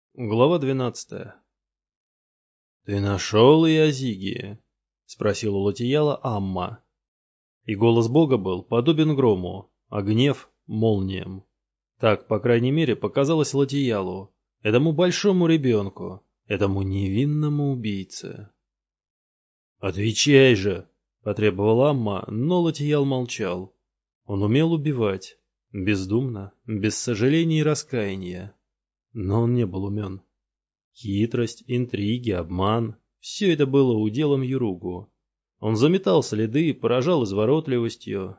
Глава 12. «Ты нашел Иозигия?» — спросила Лотияла Амма. И голос Бога был подобен грому, а гнев — молниям. Так, по крайней мере, показалось Лотиялу, этому большому ребенку, этому невинному убийце. «Отвечай же!» — потребовала Амма, но Лотиял молчал. Он умел убивать, бездумно, без сожаления и раскаяния. Но он не был умен. Хитрость, интриги, обман — все это было уделом Юругу. Он заметал следы, поражал изворотливостью.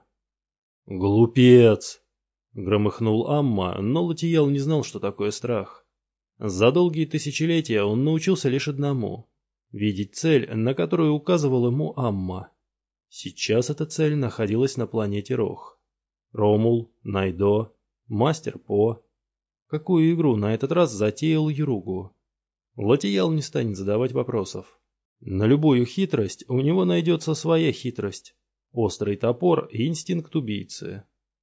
«Глупец!» — громыхнул Амма, но Лотиял не знал, что такое страх. За долгие тысячелетия он научился лишь одному — видеть цель, на которую указывал ему Амма. Сейчас эта цель находилась на планете Рох. Ромул, Найдо, Мастер По. Какую игру на этот раз затеял Юругу? Лотиял не станет задавать вопросов. На любую хитрость у него найдется своя хитрость, острый топор и инстинкт убийцы.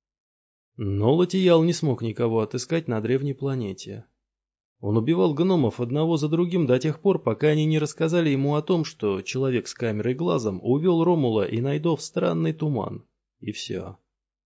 Но Лотиял не смог никого отыскать на древней планете. Он убивал гномов одного за другим до тех пор, пока они не рассказали ему о том, что человек с камерой глазом увел Ромула и Найдо в странный туман. И все.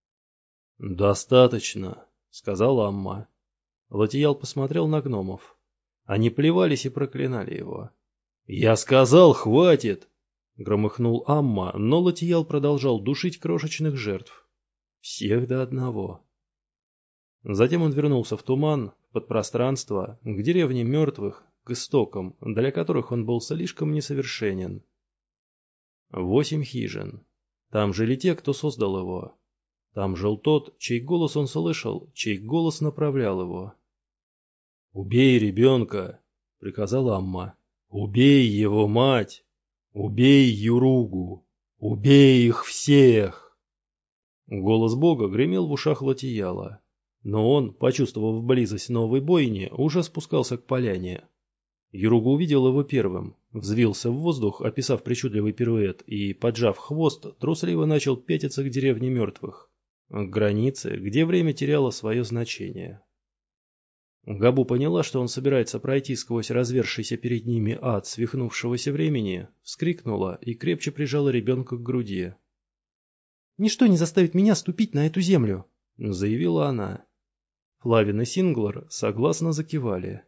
«Достаточно», — сказал Амма. Лотиял посмотрел на гномов. Они плевались и проклинали его. «Я сказал, хватит!» — громыхнул Амма, но Лотиял продолжал душить крошечных жертв. Всех до одного. Затем он вернулся в туман, в подпространство, к деревне мертвых, к истокам, для которых он был слишком несовершенен. 8 хижин. Там жили те, кто создал его. Там жил тот, чей голос он слышал, чей голос направлял его. «Убей ребенка!» — приказал Амма. «Убей его мать! Убей Юругу! Убей их всех!» Голос Бога гремел в ушах Лотияла, но он, почувствовав близость новой бойни, уже спускался к поляне. Юругу увидел его первым, взвился в воздух, описав причудливый пируэт, и, поджав хвост, трусливо начал пятиться к деревне мертвых, к границе, где время теряло свое значение. Габу поняла, что он собирается пройти сквозь развершийся перед ними ад свихнувшегося времени, вскрикнула и крепче прижала ребенка к груди. «Ничто не заставит меня ступить на эту землю», — заявила она. Флавин и Синглар согласно закивали.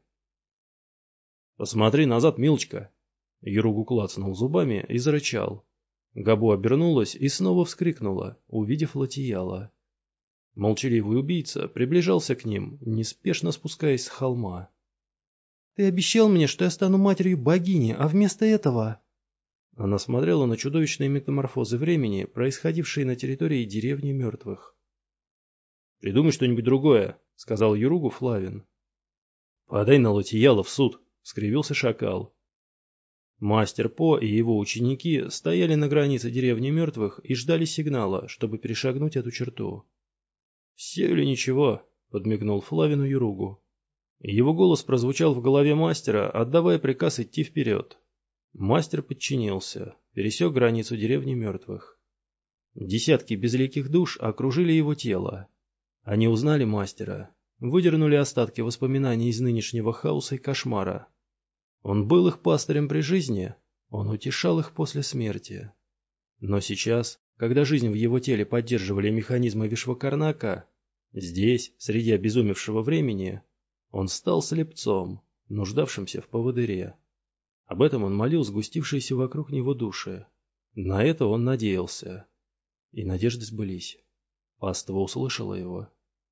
«Посмотри назад, милочка!» Юругу клацнул зубами и зарычал. Габу обернулась и снова вскрикнула, увидев Лотияла. Молчаливый убийца приближался к ним, неспешно спускаясь с холма. «Ты обещал мне, что я стану матерью богини, а вместо этого...» Она смотрела на чудовищные метаморфозы времени, происходившие на территории деревни мертвых. «Придумай что-нибудь другое», — сказал Юругу Флавин. «Подай на Лотияла в суд», — скривился шакал. Мастер По и его ученики стояли на границе деревни мертвых и ждали сигнала, чтобы перешагнуть эту черту. «Все или ничего», — подмигнул Флавину Юругу. Его голос прозвучал в голове мастера, отдавая приказ идти вперед. Мастер подчинился, пересек границу деревни мертвых. Десятки безликих душ окружили его тело. Они узнали мастера, выдернули остатки воспоминаний из нынешнего хаоса и кошмара. Он был их пастырем при жизни, он утешал их после смерти. Но сейчас, когда жизнь в его теле поддерживали механизмы Вишвакарнака, здесь, среди обезумевшего времени, он стал слепцом, нуждавшимся в поводыре. Об этом он молил сгустившиеся вокруг него души. На это он надеялся. И надежды сбылись. Паства услышала его.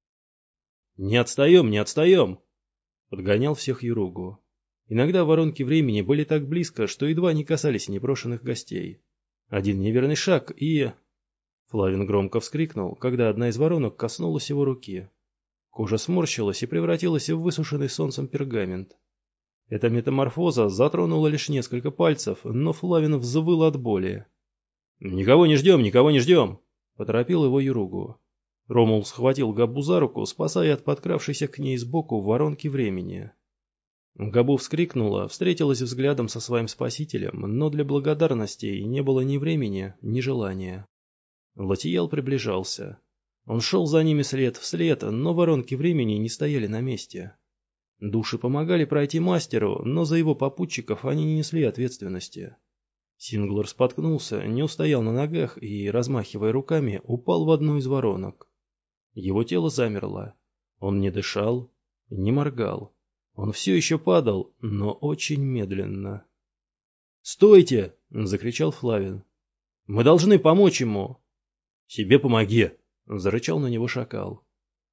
«Не отстаем, не отстаем!» Подгонял всех Юругу. Иногда воронки времени были так близко, что едва не касались непрошенных гостей. Один неверный шаг и... Флавин громко вскрикнул, когда одна из воронок коснулась его руки. Кожа сморщилась и превратилась в высушенный солнцем пергамент. Эта метаморфоза затронула лишь несколько пальцев, но Флавин взвыл от боли. «Никого не ждем, никого не ждем!» — поторопил его Юругу. Ромул схватил Габу за руку, спасая от подкравшейся к ней сбоку воронки времени. Габу вскрикнула, встретилась взглядом со своим спасителем, но для благодарности не было ни времени, ни желания. Лотиял приближался. Он шел за ними след в след, но воронки времени не стояли на месте. Души помогали пройти мастеру, но за его попутчиков они не несли ответственности. Синглер споткнулся, не устоял на ногах и, размахивая руками, упал в одну из воронок. Его тело замерло. Он не дышал, не моргал. Он все еще падал, но очень медленно. «Стойте!» — закричал Флавин. «Мы должны помочь ему!» «Себе помоги!» — зарычал на него шакал.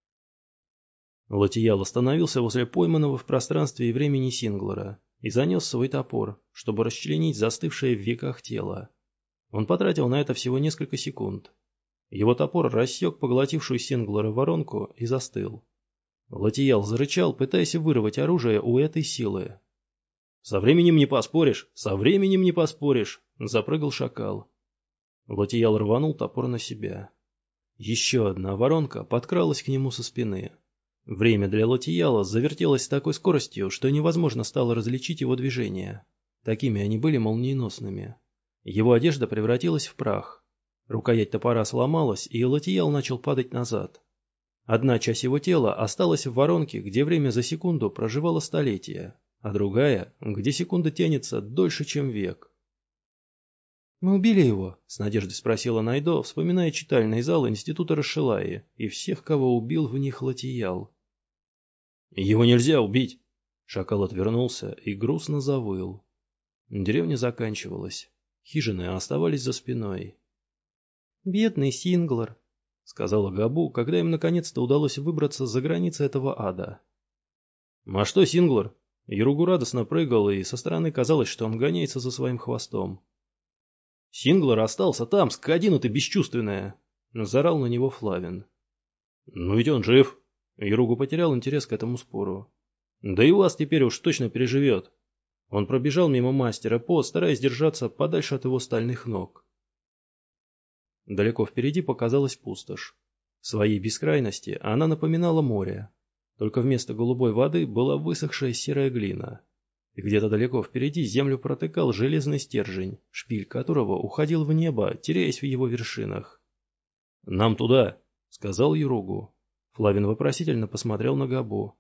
Латиял остановился возле пойманного в пространстве и времени Синглера и занес свой топор, чтобы расчленить застывшее в веках тело. Он потратил на это всего несколько секунд. Его топор рассек поглотившую Синглера воронку и застыл. Латиял зарычал, пытаясь вырвать оружие у этой силы. «Со временем не поспоришь! Со временем не поспоришь!» — запрыгал шакал. Латиял рванул топор на себя. Еще одна воронка подкралась к нему со спины. Время для Латияла завертелось с такой скоростью, что невозможно стало различить его движения. Такими они были молниеносными. Его одежда превратилась в прах. Рукоять топора сломалась, и Латиял начал падать назад. Одна часть его тела осталась в воронке, где время за секунду проживало столетие, а другая, где секунда тянется дольше, чем век. «Мы убили его?» — с надеждой спросила Найдо, вспоминая читальный зал института Расшилаи и всех, кого убил в них Латиял. «Его нельзя убить!» Шакал отвернулся и грустно завыл. Деревня заканчивалась. Хижины оставались за спиной. «Бедный Синглер», — сказала Габу, когда им наконец-то удалось выбраться за границы этого ада. «А что Синглер?» Юругу радостно прыгал, и со стороны казалось, что он гоняется за своим хвостом. «Синглер остался там, скотина ты бесчувственная!» — заорал на него Флавин. «Ну ведь он жив!» Юругу потерял интерес к этому спору. «Да и вас теперь уж точно переживет!» Он пробежал мимо мастера По, стараясь держаться подальше от его стальных ног. Далеко впереди показалась пустошь. В своей бескрайности она напоминала море. Только вместо голубой воды была высохшая серая глина. И где-то далеко впереди землю протыкал железный стержень, шпиль которого уходил в небо, теряясь в его вершинах. «Нам туда!» — сказал Юругу. Флавин вопросительно посмотрел на Габу.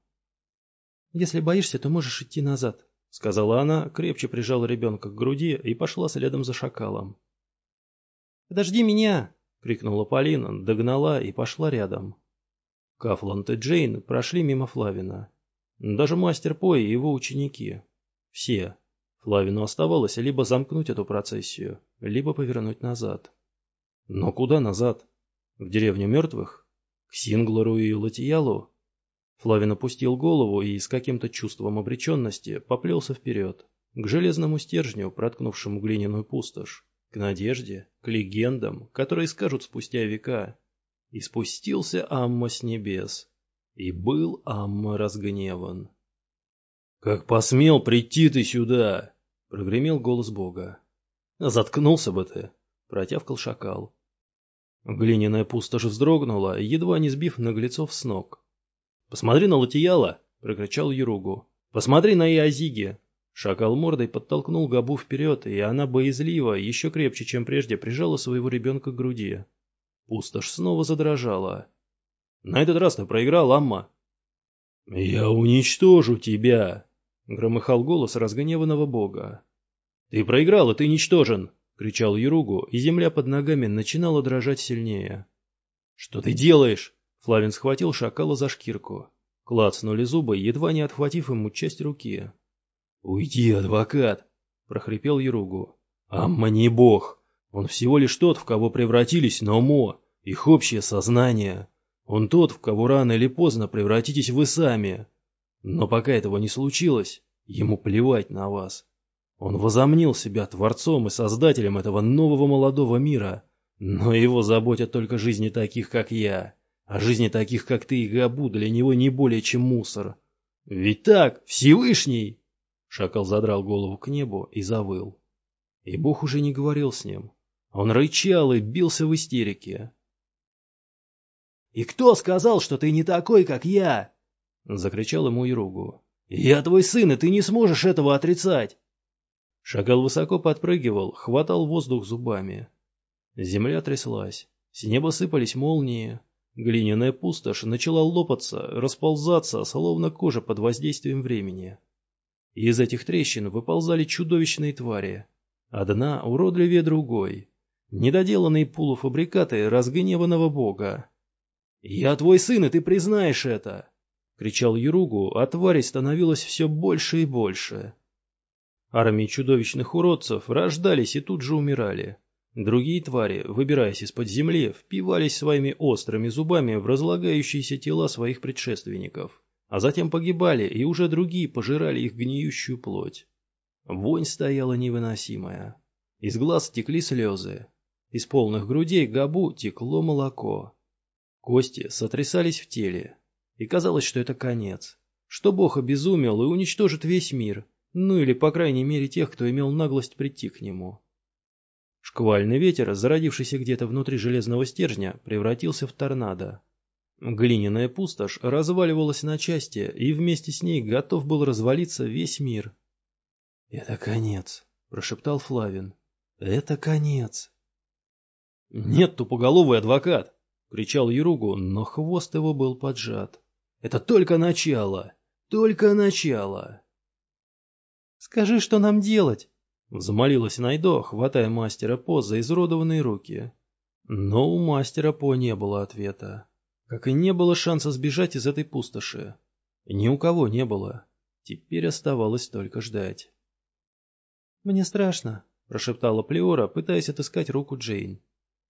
«Если боишься, то можешь идти назад», — сказала она, крепче прижала ребенка к груди и пошла следом за шакалом. «Подожди меня!» — крикнула Полина, догнала и пошла рядом. Кафланд и Джейн прошли мимо Флавина. Даже мастер По и его ученики. Все. Флавину оставалось либо замкнуть эту процессию, либо повернуть назад. Но куда назад? В деревню мертвых? К Синглеру и Латиялу? Флавин опустил голову и с каким-то чувством обреченности поплелся вперед, к железному стержню, проткнувшему глиняную пустошь, к надежде, к легендам, которые скажут спустя века. И спустился Амма с небес, и был Амма разгневан. «Как посмел прийти ты сюда!» — прогремел голос Бога. «Заткнулся бы ты!» — протявкал шакал. Глиняная пустошь вздрогнула, едва не сбив наглецов с ног. «Посмотри на Латияла!» — прокричал Юругу. «Посмотри на Иозиги!» Шакал мордой подтолкнул Габу вперед, и она боязливо, еще крепче, чем прежде, прижала своего ребенка к груди. Пустошь снова задрожала. «На этот раз ты проиграл, Амма!» «Я уничтожу тебя!» — громыхал голос разгневанного бога. «Ты проиграл, и ты ничтожен!» — кричал Юругу, и земля под ногами начинала дрожать сильнее. «Что ты делаешь?» — Флавин схватил шакала за шкирку. Клацнули зубы, едва не отхватив ему часть руки. «Уйди, адвокат!» — прохрипел Юругу. «Амма не бог! Он всего лишь тот, в кого превратились Номо, их общее сознание. Он тот, в кого рано или поздно превратитесь вы сами. Но пока этого не случилось, ему плевать на вас. Он возомнил себя творцом и создателем этого нового молодого мира, но его заботят только жизни таких, как я, а жизни таких, как ты и Габу, для него не более чем мусор. Ведь так, Всевышний!» Шакал задрал голову к небу и завыл. И Бог уже не говорил с ним. Он рычал и бился в истерике. «И кто сказал, что ты не такой, как я?» — закричал ему Юругу. «Я твой сын, и ты не сможешь этого отрицать!» Шакал высоко подпрыгивал, хватал воздух зубами. Земля тряслась, с неба сыпались молнии. Глиняная пустошь начала лопаться, расползаться, словно кожа под воздействием времени. Из этих трещин выползали чудовищные твари. Одна уродливее другой. Недоделанные полуфабрикаты разгневанного бога. «Я твой сын, и ты признаешь это!» — кричал Юругу, а тварей становилось все больше и больше. Армии чудовищных уродцев рождались и тут же умирали. Другие твари, выбираясь из-под земли, впивались своими острыми зубами в разлагающиеся тела своих предшественников, а затем погибали, и уже другие пожирали их гниющую плоть. Вонь стояла невыносимая. Из глаз текли слезы. Из полных грудей Габу текло молоко. Кости сотрясались в теле. И казалось, что это конец. Что Бог обезумел и уничтожит весь мир. Ну или, по крайней мере, тех, кто имел наглость прийти к нему. Шквальный ветер, зародившийся где-то внутри железного стержня, превратился в торнадо. Глиняная пустошь разваливалась на части, и вместе с ней готов был развалиться весь мир. «Это конец», — прошептал Флавин. «Это конец». «Нет, тупоголовый адвокат!» — кричал Юругу, но хвост его был поджат. «Это только начало! Только начало!» «Скажи, что нам делать?» — взмолилась Найдо, хватая мастера По за изуродованные руки. Но у мастера По не было ответа. Как и не было шанса сбежать из этой пустоши. Ни у кого не было. Теперь оставалось только ждать. «Мне страшно», — прошептала Плеора, пытаясь отыскать руку Джейн.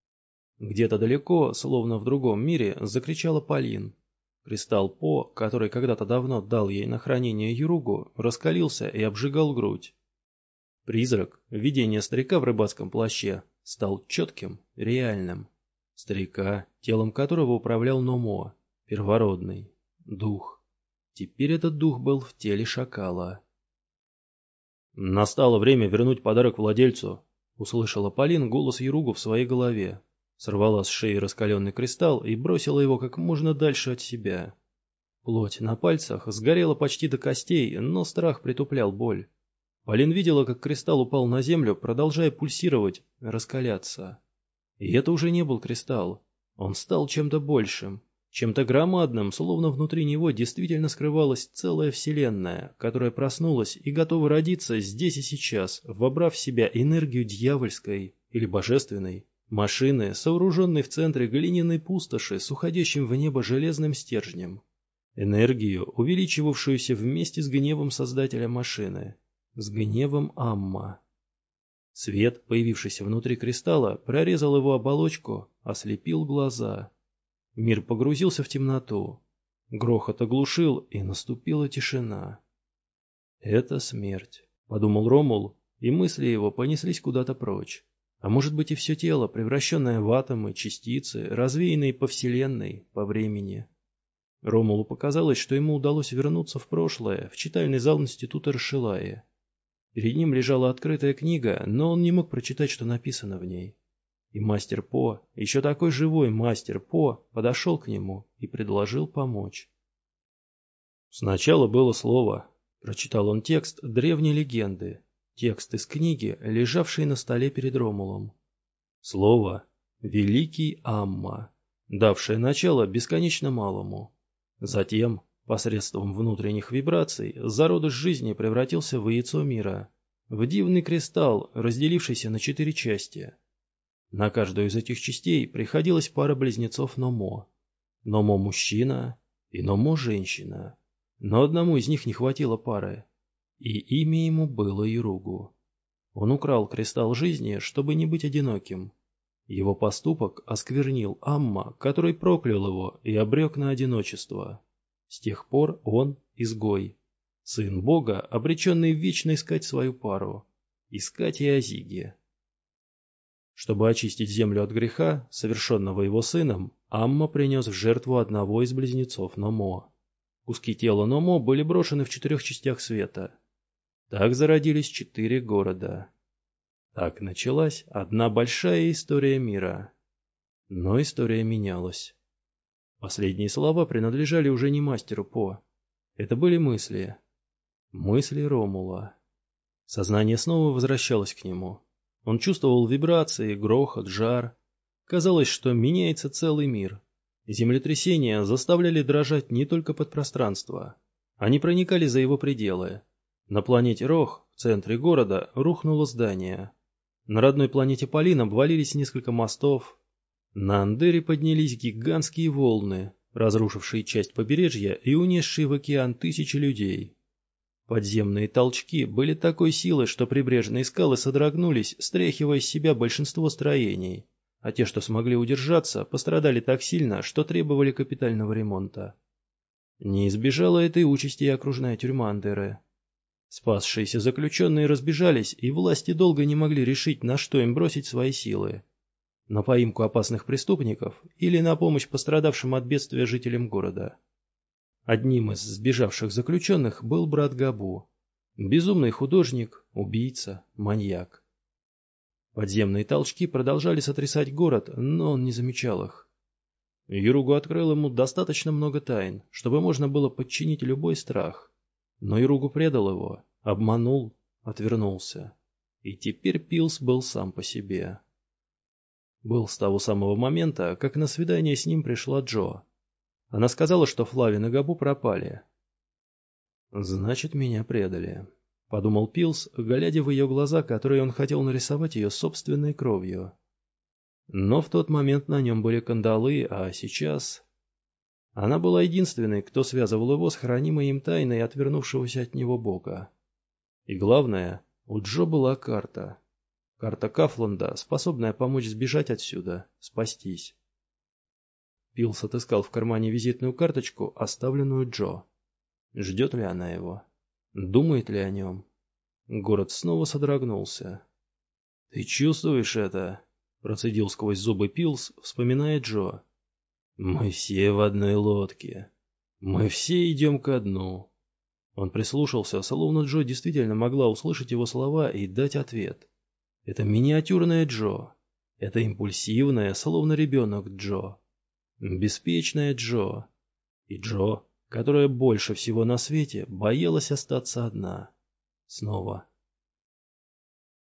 Где-то далеко, словно в другом мире, закричала Полин. Кристалл По, который когда-то давно дал ей на хранение Юругу, раскалился и обжигал грудь. Призрак, видение старика в рыбацком плаще, стал четким, реальным. Старика, телом которого управлял Номо, первородный, дух. Теперь этот дух был в теле шакала. «Настало время вернуть подарок владельцу», — услышала Полин голос Юругу в своей голове. Сорвала с шеи раскаленный кристалл и бросила его как можно дальше от себя. Плоть на пальцах сгорела почти до костей, но страх притуплял боль. Полин видела, как кристалл упал на землю, продолжая пульсировать, раскаляться. И это уже не был кристалл. Он стал чем-то большим, чем-то громадным, словно внутри него действительно скрывалась целая вселенная, которая проснулась и готова родиться здесь и сейчас, вобрав в себя энергию дьявольской или божественной машины, сооруженной в центре глиняной пустоши с уходящим в небо железным стержнем. Энергию, увеличивавшуюся вместе с гневом создателя машины, с гневом Амма. Свет, появившийся внутри кристалла, прорезал его оболочку, ослепил глаза. Мир погрузился в темноту. Грохот оглушил, и наступила тишина. «Это смерть», — подумал Ромул, и мысли его понеслись куда-то прочь. А может быть и все тело, превращенное в атомы, частицы, развеянные по вселенной, по времени. Ромулу показалось, что ему удалось вернуться в прошлое, в читальный зал института Расшилая. Перед ним лежала открытая книга, но он не мог прочитать, что написано в ней. И мастер По, еще такой живой мастер По, подошел к нему и предложил помочь. «Сначала было слово», — прочитал он текст древней легенды. Текст из книги, лежавшей на столе перед Ромулом. Слово «Великий Амма», давшее начало бесконечно малому. Затем, посредством внутренних вибраций, зародыш жизни превратился в яйцо мира, в дивный кристалл, разделившийся на 4 части. На каждую из этих частей приходилась пара близнецов Номо. Номо мужчина и Номо женщина. Но одному из них не хватило пары. И имя ему было Юругу. Он украл кристалл жизни, чтобы не быть одиноким. Его поступок осквернил Амма, который проклял его и обрек на одиночество. С тех пор он изгой. Сын Бога, обреченный вечно искать свою пару. Искать и Азиги. Чтобы очистить землю от греха, совершенного его сыном, Амма принес в жертву одного из близнецов Номо. Куски тела Номо были брошены в 4 частях света. Так зародились 4 города. Так началась одна большая история мира. Но история менялась. Последние слова принадлежали уже не мастеру По. Это были мысли. Мысли Ромула. Сознание снова возвращалось к нему. Он чувствовал вибрации, грохот, жар. Казалось, что меняется целый мир. Землетрясения заставляли дрожать не только подпространство. Они проникали за его пределы. На планете Рох, в центре города, рухнуло здание. На родной планете Полин обвалились несколько мостов. На Андере поднялись гигантские волны, разрушившие часть побережья и унесшие в океан тысячи людей. Подземные толчки были такой силы, что прибрежные скалы содрогнулись, стряхивая с себя большинство строений, а те, что смогли удержаться, пострадали так сильно, что требовали капитального ремонта. Не избежала этой участи и окружная тюрьма Андеры. Спасшиеся заключенные разбежались, и власти долго не могли решить, на что им бросить свои силы. На поимку опасных преступников или на помощь пострадавшим от бедствия жителям города. Одним из сбежавших заключенных был брат Габу. Безумный художник, убийца, маньяк. Подземные толчки продолжали сотрясать город, но он не замечал их. Юругу открыл ему достаточно много тайн, чтобы можно было подчинить любой страх. Но Юругу предал его, обманул, отвернулся. И теперь Пилс был сам по себе. Был с того самого момента, как на свидание с ним пришла Джо. Она сказала, что Флавин и Габу пропали. «Значит, меня предали», — подумал Пилс, глядя в ее глаза, которые он хотел нарисовать ее собственной кровью. Но в тот момент на нем были кандалы, а сейчас... Она была единственной, кто связывал его с хранимой им тайной отвернувшегося от него бога. И главное, у Джо была карта. Карта Кафланда, способная помочь сбежать отсюда, спастись. Пилс отыскал в кармане визитную карточку, оставленную Джо. Ждет ли она его? Думает ли о нем? Город снова содрогнулся. «Ты чувствуешь это?» — процедил сквозь зубы Пилс, вспоминая Джо. «Мы все в одной лодке. Мы все идем ко дну». Он прислушался, словно Джо действительно могла услышать его слова и дать ответ. Это миниатюрная Джо. Это импульсивная, словно ребенок Джо. Беспечная Джо. И Джо, которая больше всего на свете боялась остаться одна. Снова.